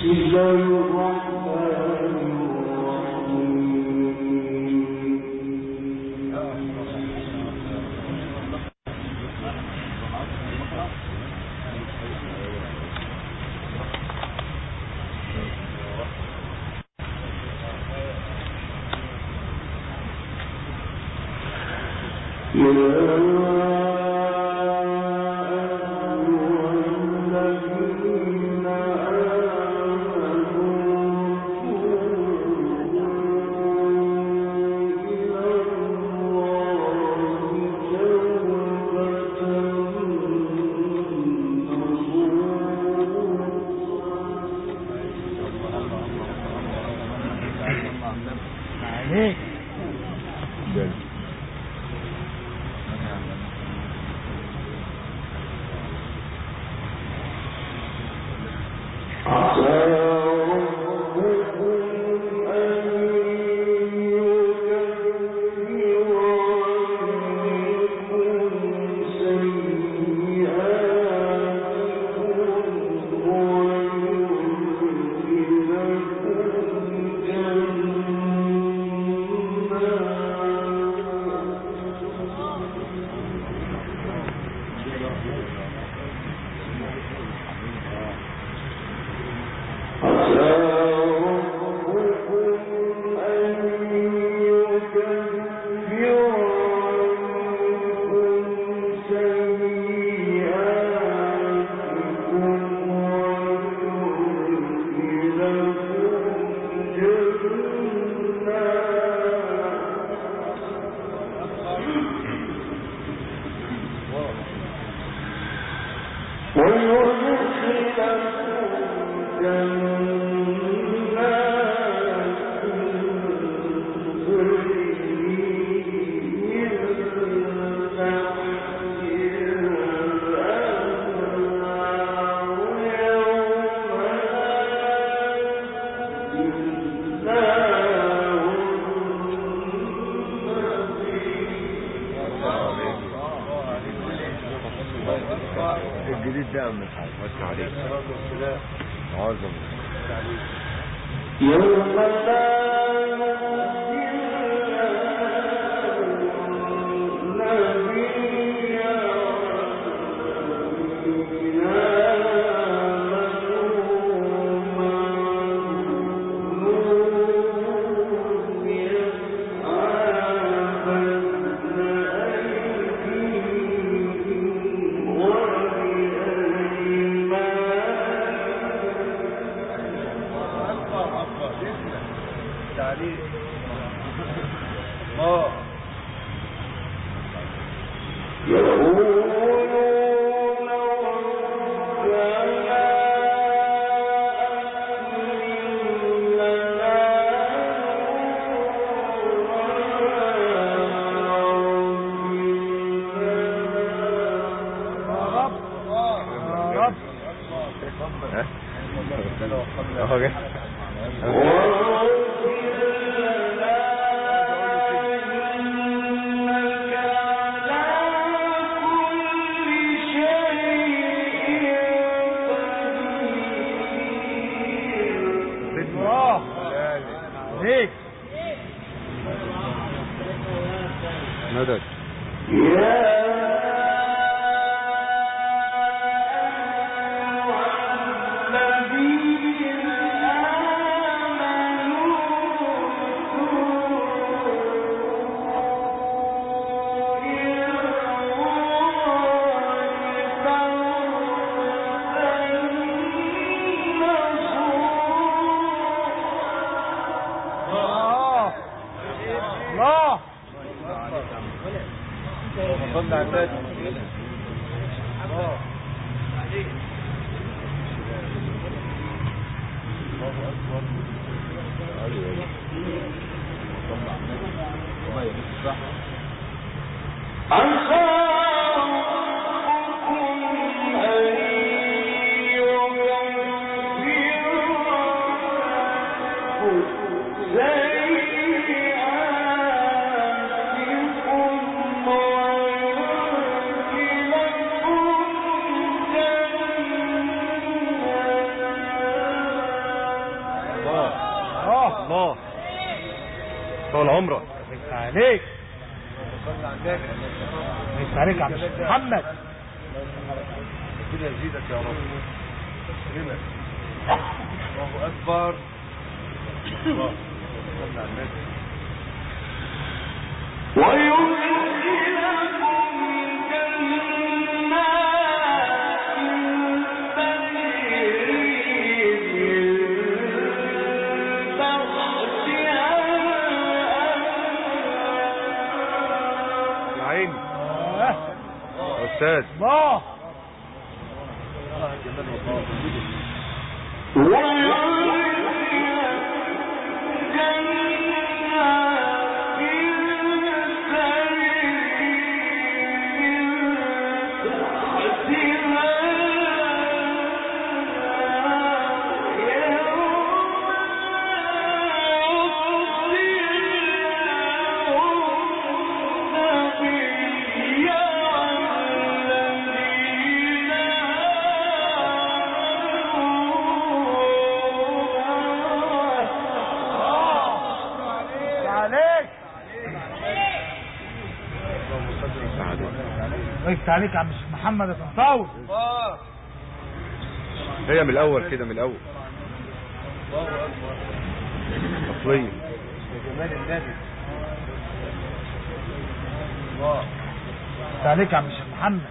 الجديد ده من وسع عليك عظم يوم لا مدد عليك. ليس عليك يا عم محمد. ربنا يزيدك يا رب. يكرمك. الله اكبر. الله صل على النبي. أستاذ الله وقفت عليك يا عم محمد الطنطاوي. هي من الاول كده، من الاول اصليه جمال النبي. وقفت عليك يا عم محمد.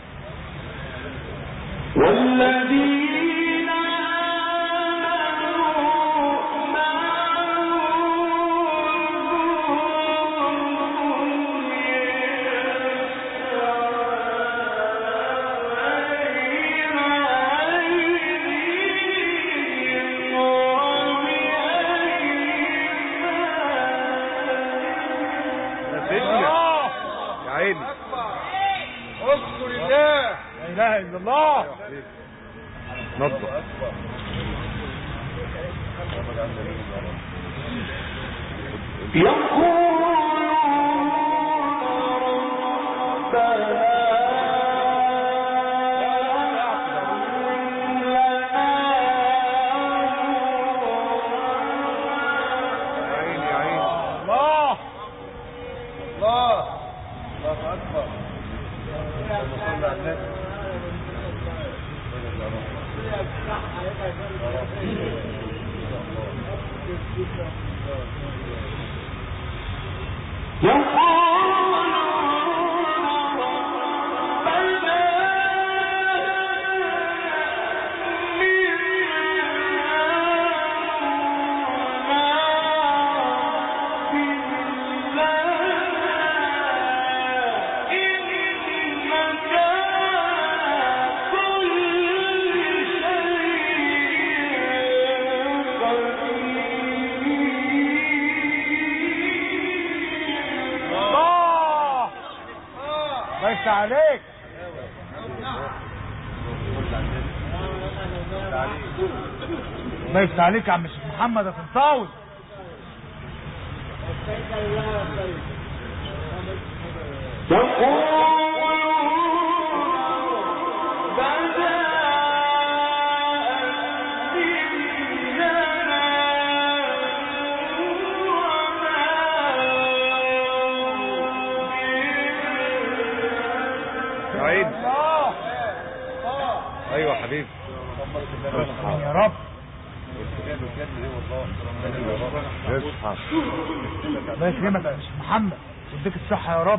والذين اذكر الله لا اله الا الله. نظف عليك. الله يفتح عليك يا عم محمد الطنطاوي. ايوه حبيبي يا رب. الله يكرمك يا محمد ويديك الصحه يا رب.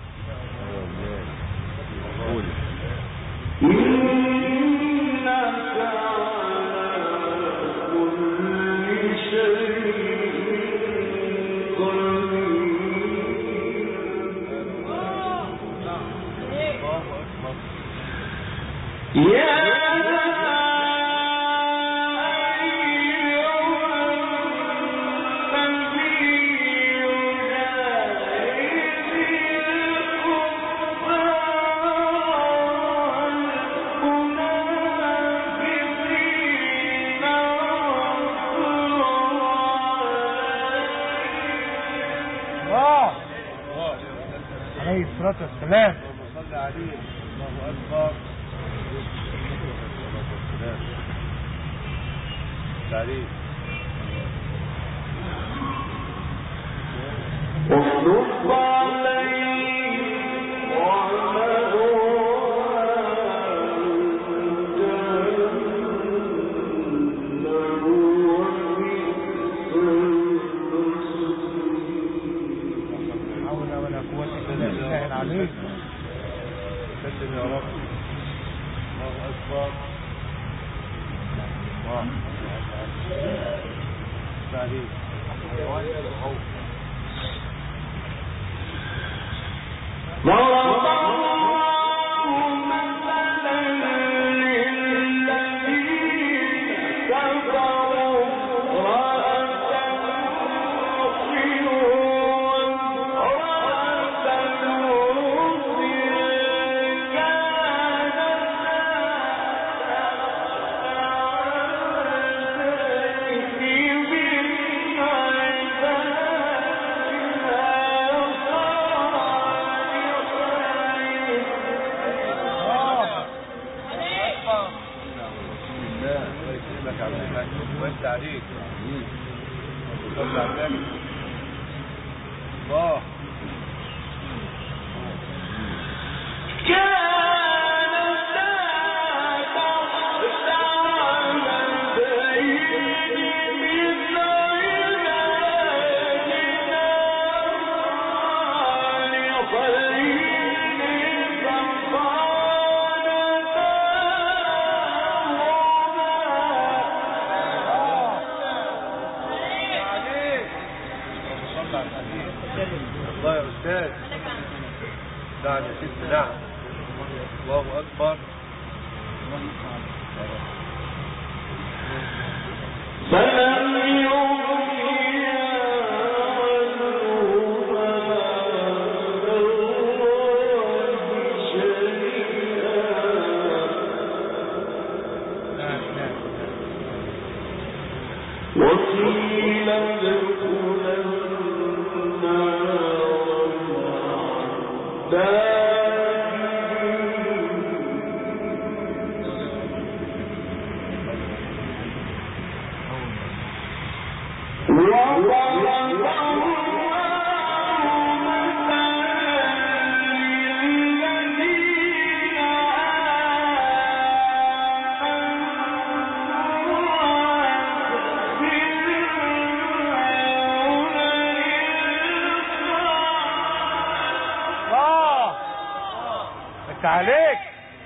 عليه الصلاة والسلام. صل عليه. الله أكبر. عليه. سلم يا رب. الله أكبر. تعليم عليك صلى على النبي. الله الله يا أستاذ. نعم يا ست نعم. الله أكبر. عليك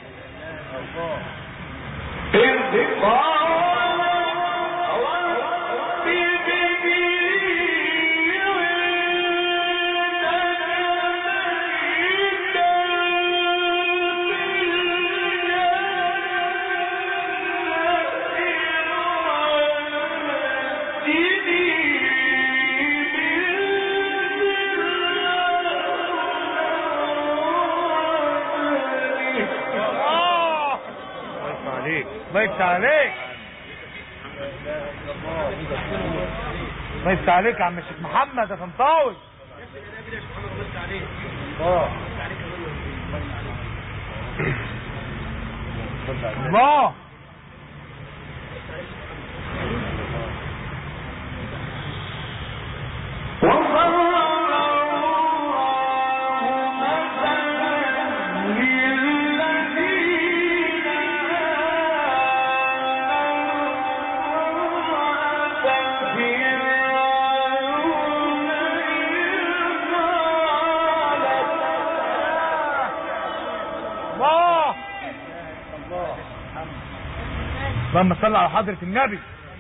ما يفتح عليك. ما يفتح عليك يا عم الشيخ محمد يا طنطاوي. الله اللهم صل على حضرة النبي.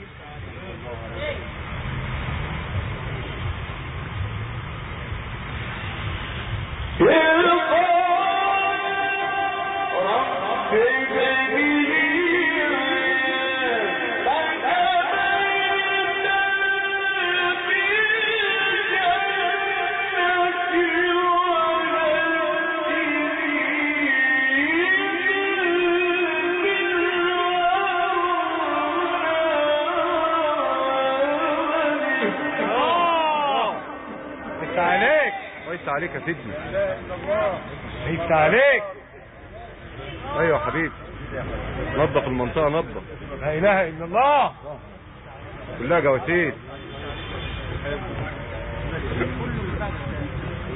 عليك يا سيدي. عيبت عليك. ايوه يا حبيبي. نظف المنطقه نظف. لا اله الا الله. كلها جواسيس.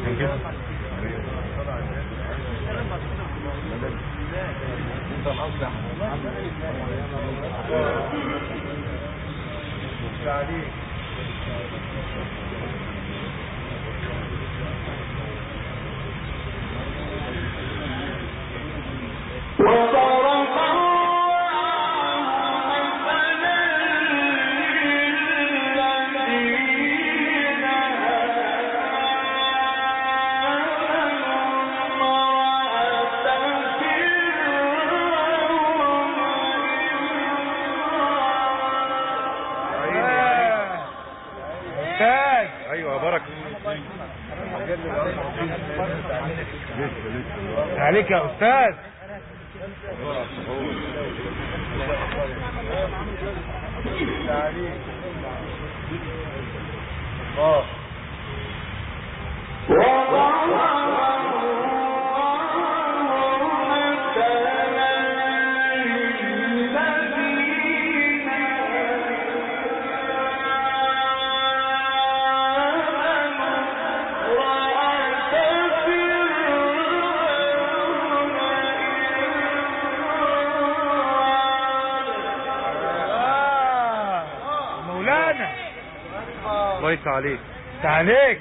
عليك يا استاذ. الله يفتح عليك.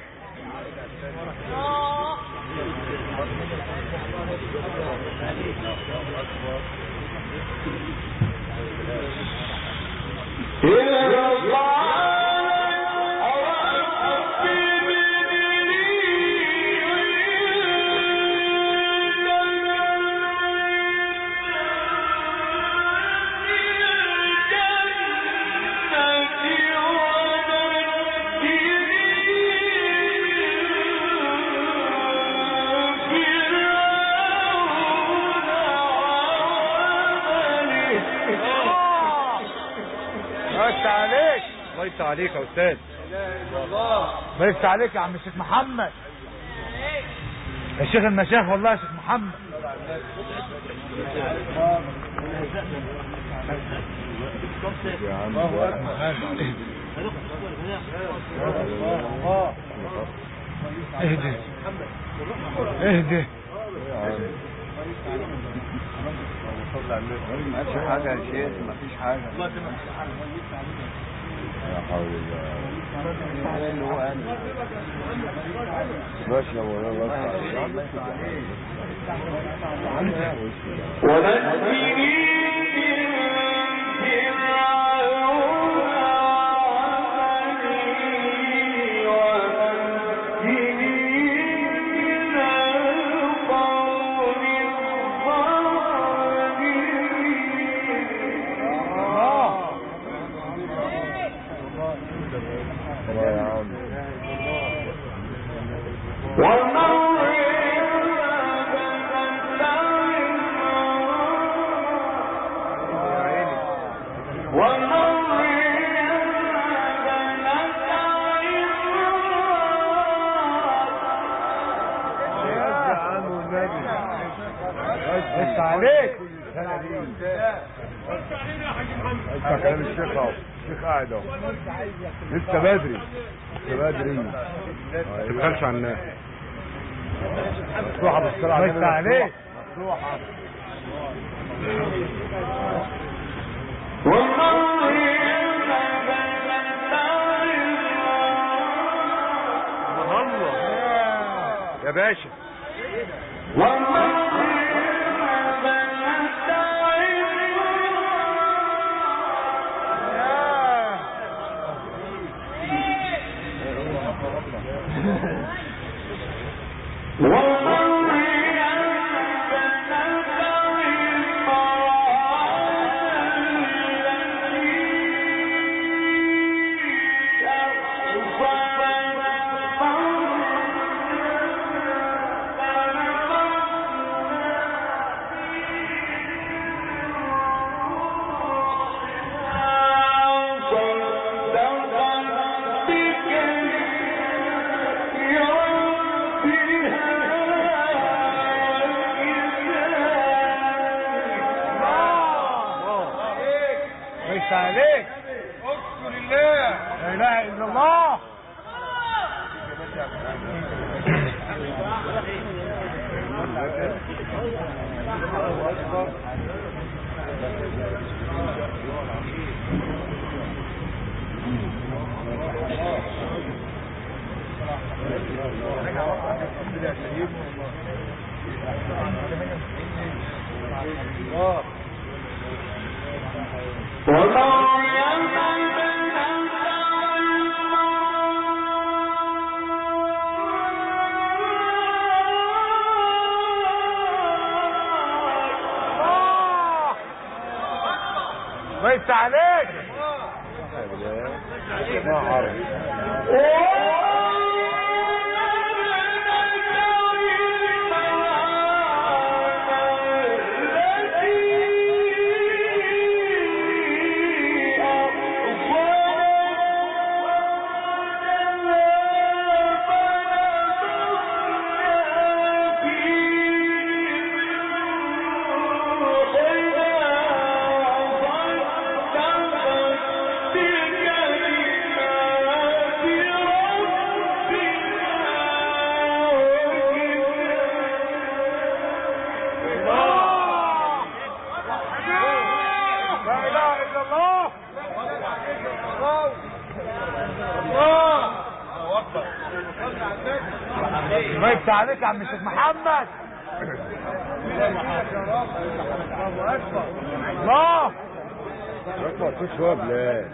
الله يفتح عليك يا استاذ. الله يفتح عليك يا عم الشيخ محمد، يا شيخ المشايخ والله يا شيخ محمد. اهدي اهدي ما فيش حاجة يا شيخ، ما فيش حاجة. لا حول الله. اللي هو انا باشا ولا عليك. اسمع كلام الشيخ اهو، الشيخ قاعد اهو، لسه بدري ما تبخلش على الناس. مفتوحه بالصلاه على النبي. عليك مفتوحه. يا باشا بس عليك ما يفتح عليك يا عم الشيخ محمد. الله اكبر كل شويه بلاد.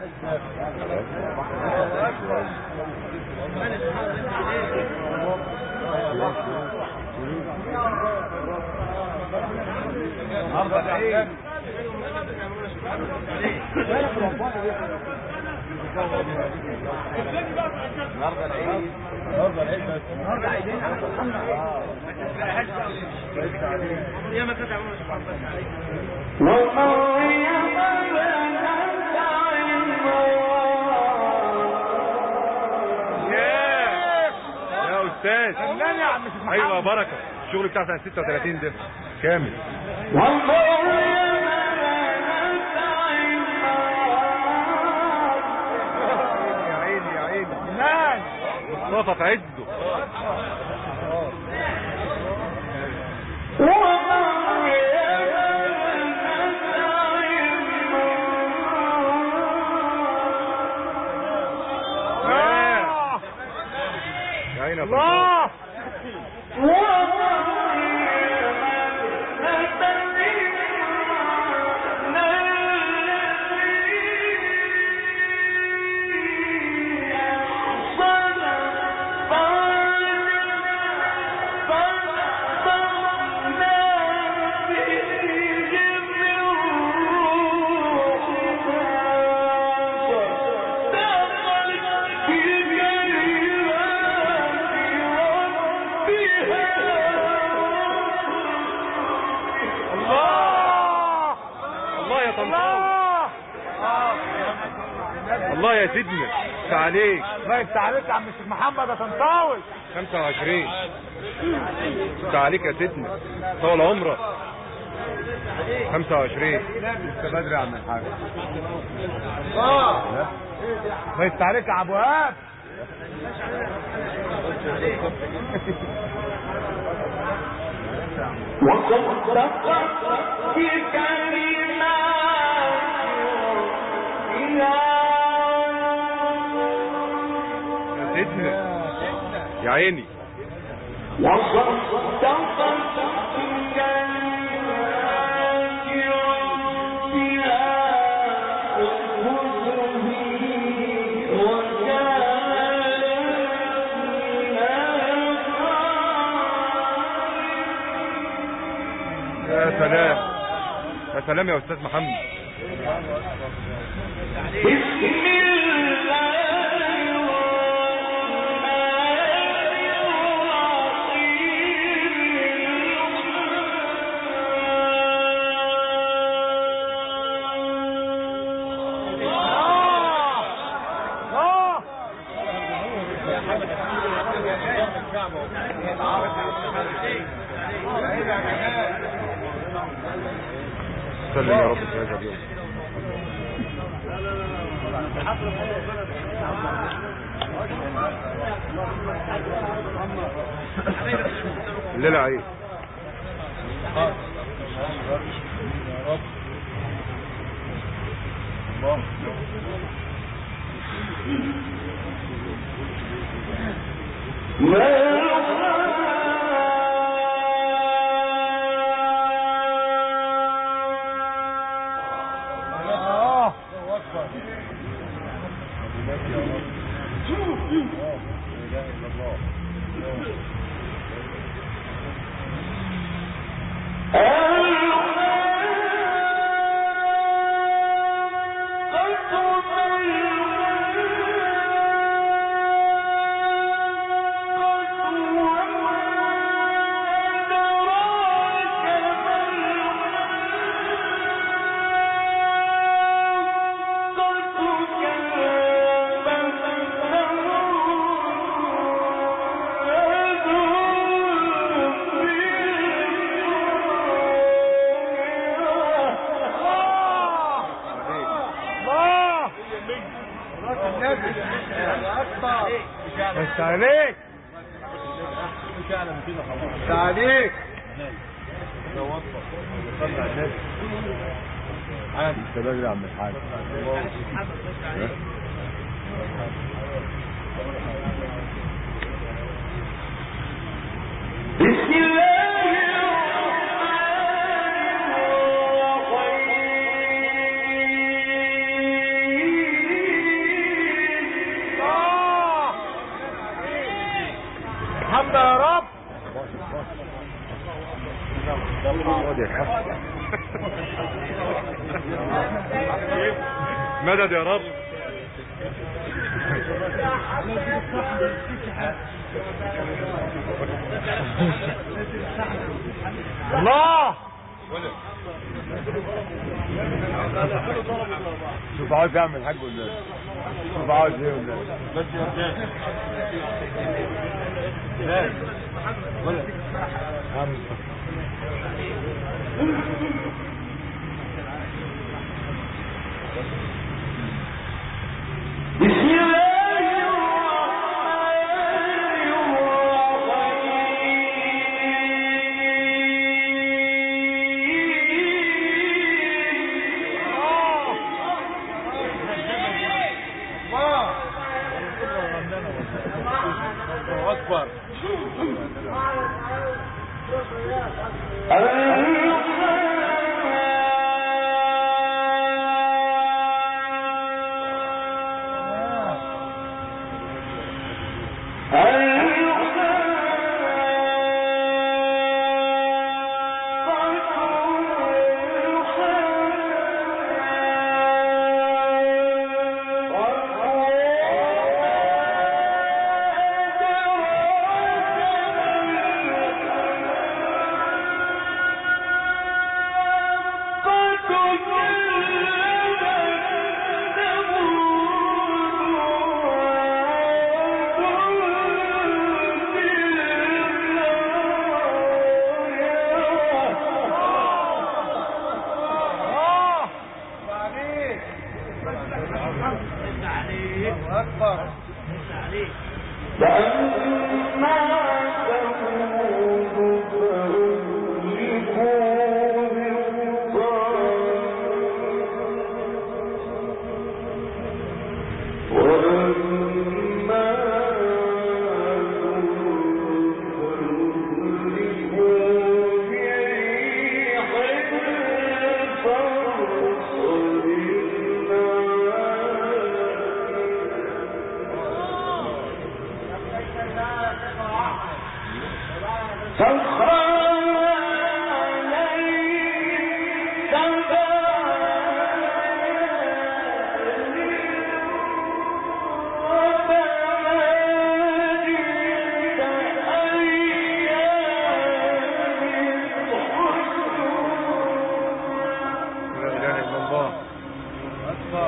النهارده العيد بس النهارده عيدين يا ما كنت عملنا يا استاذ فنان يا عم الشيخ محمد. ايوه بركه الشغل بتاع سنه 36 ده كامل. مصطفى عزه يا عيني الله الله يا سيدنا عليك. الله يفتح عليك يا عم الشيخ محمد يا طنطاوي. 25 عليك يا سيدنا طول عمرك. 25 لسه بدري يا عم الحاج. الله يفتح عليك يا ابو وهاب. يا عيني يا سلام يا سلام يا استاذ محمد. سلم يا رب في هذا اليوم. الليلة عيد بس عليك بس عليك انت راجل يا عم الحاج. بسم الله الحمد يا رب. مدد يا رب. الله. شوف عاوز يعمل حاجه ولا لا؟ شوف عاوز ايه ولا أكبر.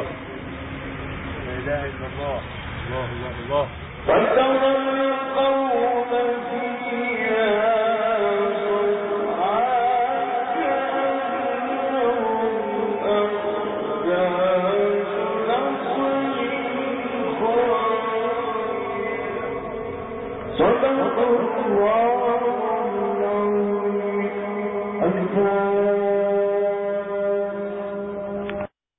الله الله الله الله.